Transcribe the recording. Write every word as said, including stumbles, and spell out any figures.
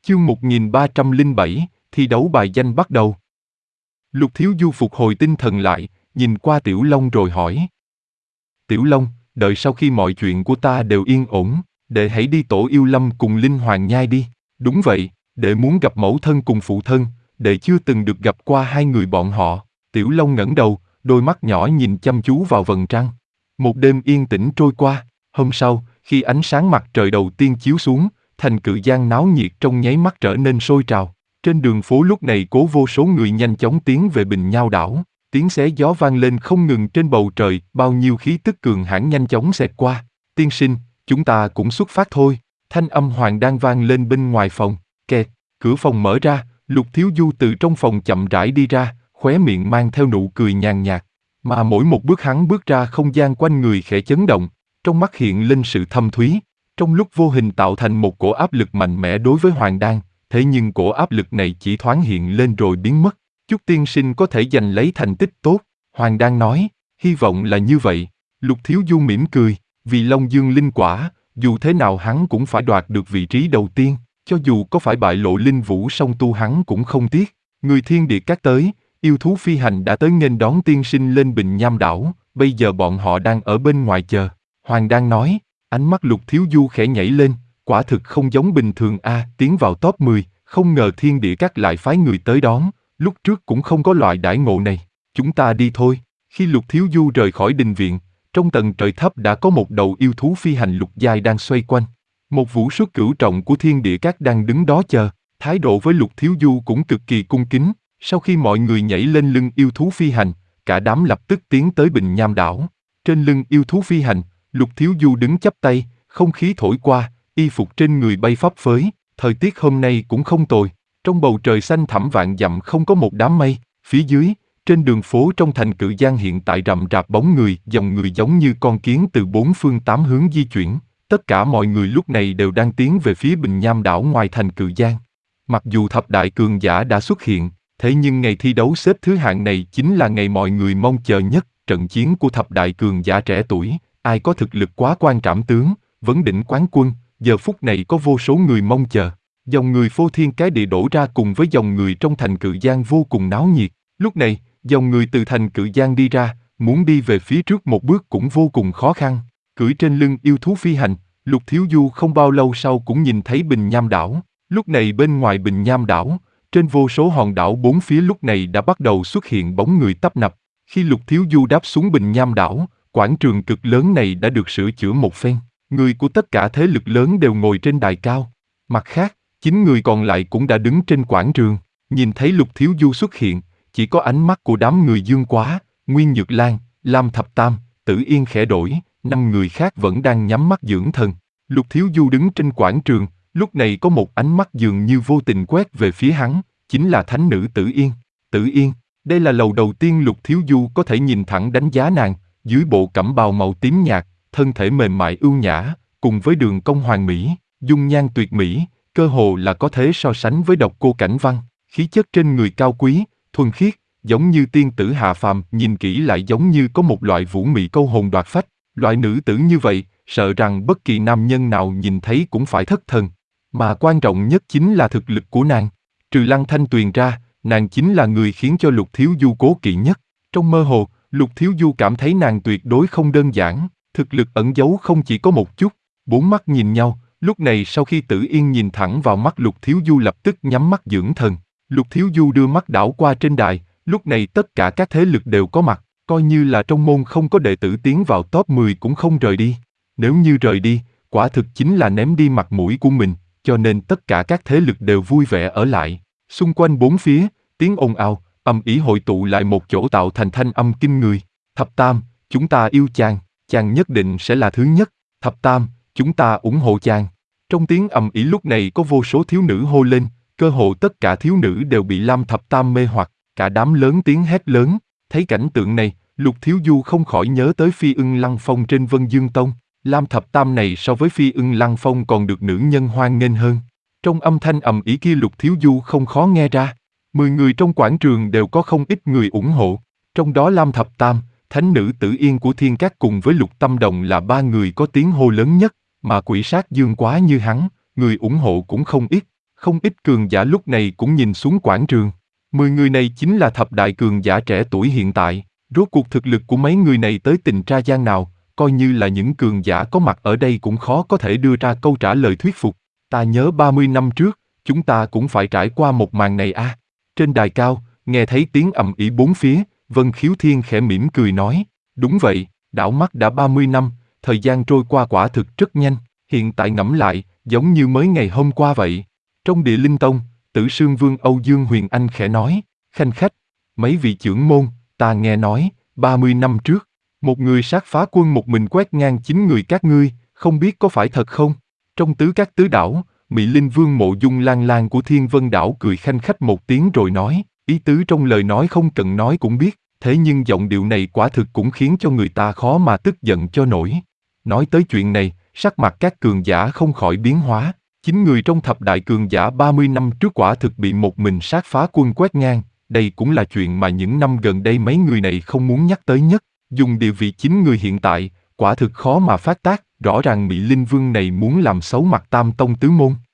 Chương một nghìn ba trăm lẻ bảy, thi đấu bài danh bắt đầu. Lục Thiếu Du phục hồi tinh thần lại, nhìn qua Tiểu Long rồi hỏi. Tiểu Long, đợi sau khi mọi chuyện của ta đều yên ổn, đệ hãy đi Tổ Yêu Lâm cùng Linh Hoàng Nhai đi. Đúng vậy, đệ muốn gặp mẫu thân cùng phụ thân, đệ chưa từng được gặp qua hai người bọn họ. Tiểu Long ngẩng đầu, đôi mắt nhỏ nhìn chăm chú vào vầng trăng. Một đêm yên tĩnh trôi qua, hôm sau, khi ánh sáng mặt trời đầu tiên chiếu xuống, thành Cự Giang náo nhiệt trong nháy mắt trở nên sôi trào. Trên đường phố lúc này có vô số người nhanh chóng tiến về Bình Nhao đảo, tiếng xé gió vang lên không ngừng trên bầu trời, bao nhiêu khí tức cường hãn nhanh chóng xẹt qua. Tiên sinh, chúng ta cũng xuất phát thôi. Thanh âm Hoàng đang vang lên bên ngoài phòng. Kẹt, cửa phòng mở ra, Lục Thiếu Du từ trong phòng chậm rãi đi ra, khóe miệng mang theo nụ cười nhàn nhạt. Mà mỗi một bước hắn bước ra không gian quanh người khẽ chấn động, trong mắt hiện lên sự thâm thúy, trong lúc vô hình tạo thành một cổ áp lực mạnh mẽ đối với Hoàng Đan, thế nhưng cổ áp lực này chỉ thoáng hiện lên rồi biến mất. Chúc tiên sinh có thể giành lấy thành tích tốt, Hoàng Đan nói, hy vọng là như vậy. Lục Thiếu Du mỉm cười, vì Long Dương linh quả, dù thế nào hắn cũng phải đoạt được vị trí đầu tiên, cho dù có phải bại lộ linh vũ song tu hắn cũng không tiếc. Người Thiên Địa Các tới, yêu thú phi hành đã tới nghênh đón tiên sinh lên Bình Nham đảo, bây giờ bọn họ đang ở bên ngoài chờ. Hoàng Đan nói, ánh mắt Lục Thiếu Du khẽ nhảy lên, quả thực không giống bình thường a, à, tiến vào top mười, không ngờ Thiên Địa Các lại phái người tới đón, lúc trước cũng không có loại đãi ngộ này. Chúng ta đi thôi. Khi Lục Thiếu Du rời khỏi đình viện, trong tầng trời thấp đã có một đầu yêu thú phi hành lục giai đang xoay quanh. Một vũ xuất cửu trọng của Thiên Địa Các đang đứng đó chờ, thái độ với Lục Thiếu Du cũng cực kỳ cung kính. Sau khi mọi người nhảy lên lưng yêu thú phi hành, cả đám lập tức tiến tới Bình Nham đảo. Trên lưng yêu thú phi hành, Lục Thiếu Du đứng chắp tay, không khí thổi qua, y phục trên người bay phấp phới, thời tiết hôm nay cũng không tồi. Trong bầu trời xanh thẳm vạn dặm không có một đám mây, phía dưới, trên đường phố trong thành Cự Giang hiện tại rậm rạp bóng người, dòng người giống như con kiến từ bốn phương tám hướng di chuyển. Tất cả mọi người lúc này đều đang tiến về phía Bình Nham đảo ngoài thành Cự Giang. Mặc dù thập đại cường giả đã xuất hiện, thế nhưng ngày thi đấu xếp thứ hạng này chính là ngày mọi người mong chờ nhất, trận chiến của thập đại cường giả trẻ tuổi, ai có thực lực quá quan trảm tướng, vấn đỉnh quán quân, giờ phút này có vô số người mong chờ. Dòng người phô thiên cái địa đổ ra cùng với dòng người trong thành Cự Giang vô cùng náo nhiệt. Lúc này, dòng người từ thành Cự Giang đi ra, muốn đi về phía trước một bước cũng vô cùng khó khăn. Cưỡi trên lưng yêu thú phi hành, Lục Thiếu Du không bao lâu sau cũng nhìn thấy Bình Nham đảo. Lúc này bên ngoài Bình Nham đảo, trên vô số hòn đảo bốn phía lúc này đã bắt đầu xuất hiện bóng người tấp nập. Khi Lục Thiếu Du đáp xuống Bình Nham đảo, quảng trường cực lớn này đã được sửa chữa một phen. Người của tất cả thế lực lớn đều ngồi trên đài cao. Mặt khác, chín người còn lại cũng đã đứng trên quảng trường. Nhìn thấy Lục Thiếu Du xuất hiện, chỉ có ánh mắt của đám người Dương Quá, Nguyên Nhược Lan, Lam Thập Tam, Tử Yên khẽ đổi, năm người khác vẫn đang nhắm mắt dưỡng thần. Lục Thiếu Du đứng trên quảng trường, lúc này có một ánh mắt dường như vô tình quét về phía hắn, chính là thánh nữ Tử Yên. Tử Yên, đây là lần đầu tiên Lục Thiếu Du có thể nhìn thẳng đánh giá nàng, dưới bộ cẩm bào màu tím nhạt, thân thể mềm mại ưu nhã, cùng với đường cong hoàn mỹ, dung nhan tuyệt mỹ, cơ hồ là có thể so sánh với Độc Cô Cảnh Văn, khí chất trên người cao quý, thuần khiết, giống như tiên tử hạ phàm, nhìn kỹ lại giống như có một loại vũ mị câu hồn đoạt phách, loại nữ tử như vậy, sợ rằng bất kỳ nam nhân nào nhìn thấy cũng phải thất thần. Mà quan trọng nhất chính là thực lực của nàng. Trừ Lăng Thanh Tuyền ra, nàng chính là người khiến cho Lục Thiếu Du cố kỵ nhất. Trong mơ hồ, Lục Thiếu Du cảm thấy nàng tuyệt đối không đơn giản, thực lực ẩn giấu không chỉ có một chút. Bốn mắt nhìn nhau, lúc này sau khi Tử Yên nhìn thẳng vào mắt Lục Thiếu Du lập tức nhắm mắt dưỡng thần. Lục Thiếu Du đưa mắt đảo qua trên đài, lúc này tất cả các thế lực đều có mặt, coi như là trong môn không có đệ tử tiến vào top mười cũng không rời đi. Nếu như rời đi, quả thực chính là ném đi mặt mũi của mình, cho nên tất cả các thế lực đều vui vẻ ở lại. Xung quanh bốn phía, tiếng ồn ào, ầm ĩ hội tụ lại một chỗ tạo thành thanh âm kinh người. Thập Tam, chúng ta yêu chàng, chàng nhất định sẽ là thứ nhất. Thập Tam, chúng ta ủng hộ chàng. Trong tiếng ầm ĩ lúc này có vô số thiếu nữ hô lên, cơ hồ tất cả thiếu nữ đều bị Lam Thập Tam mê hoặc, cả đám lớn tiếng hét lớn. Thấy cảnh tượng này, Lục Thiếu Du không khỏi nhớ tới Phi Ưng Lăng Phong trên Vân Dương Tông. Lam Thập Tam này so với Phi Ưng Lăng Phong còn được nữ nhân hoan nghênh hơn. Trong âm thanh ầm ĩ kia Lục Thiếu Du không khó nghe ra, mười người trong quảng trường đều có không ít người ủng hộ. Trong đó Lam Thập Tam, thánh nữ Tử Yên của Thiên Các cùng với Lục Tâm Đồng là ba người có tiếng hô lớn nhất, mà Quỷ Sát Dương Quá như hắn, người ủng hộ cũng không ít. Không ít cường giả lúc này cũng nhìn xuống quảng trường. Mười người này chính là thập đại cường giả trẻ tuổi hiện tại. Rốt cuộc thực lực của mấy người này tới tình tra gian nào, coi như là những cường giả có mặt ở đây cũng khó có thể đưa ra câu trả lời thuyết phục. Ta nhớ ba mươi năm trước, chúng ta cũng phải trải qua một màn này à. Trên đài cao, nghe thấy tiếng ầm ĩ bốn phía, Vân Khiếu Thiên khẽ mỉm cười nói, đúng vậy, đảo mắt đã ba mươi năm, thời gian trôi qua quả thực rất nhanh, hiện tại ngẫm lại, giống như mới ngày hôm qua vậy. Trong Địa Linh Tông, Tử Sương Vương Âu Dương Huyền Anh khẽ nói, khanh khách, mấy vị trưởng môn, ta nghe nói, ba mươi năm trước, một người sát phá quân một mình quét ngang chín người các ngươi, không biết có phải thật không? Trong tứ các tứ đảo, Mị Linh Vương Mộ Dung Lan Lan của Thiên Vân đảo cười khanh khách một tiếng rồi nói, ý tứ trong lời nói không cần nói cũng biết, thế nhưng giọng điệu này quả thực cũng khiến cho người ta khó mà tức giận cho nổi. Nói tới chuyện này, sắc mặt các cường giả không khỏi biến hóa, chín người trong thập đại cường giả ba mươi năm trước quả thực bị một mình sát phá quân quét ngang, đây cũng là chuyện mà những năm gần đây mấy người này không muốn nhắc tới nhất, dùng địa vị chín người hiện tại, quả thực khó mà phát tác, rõ ràng Mị Linh Vương này muốn làm xấu mặt Tam Tông tứ môn.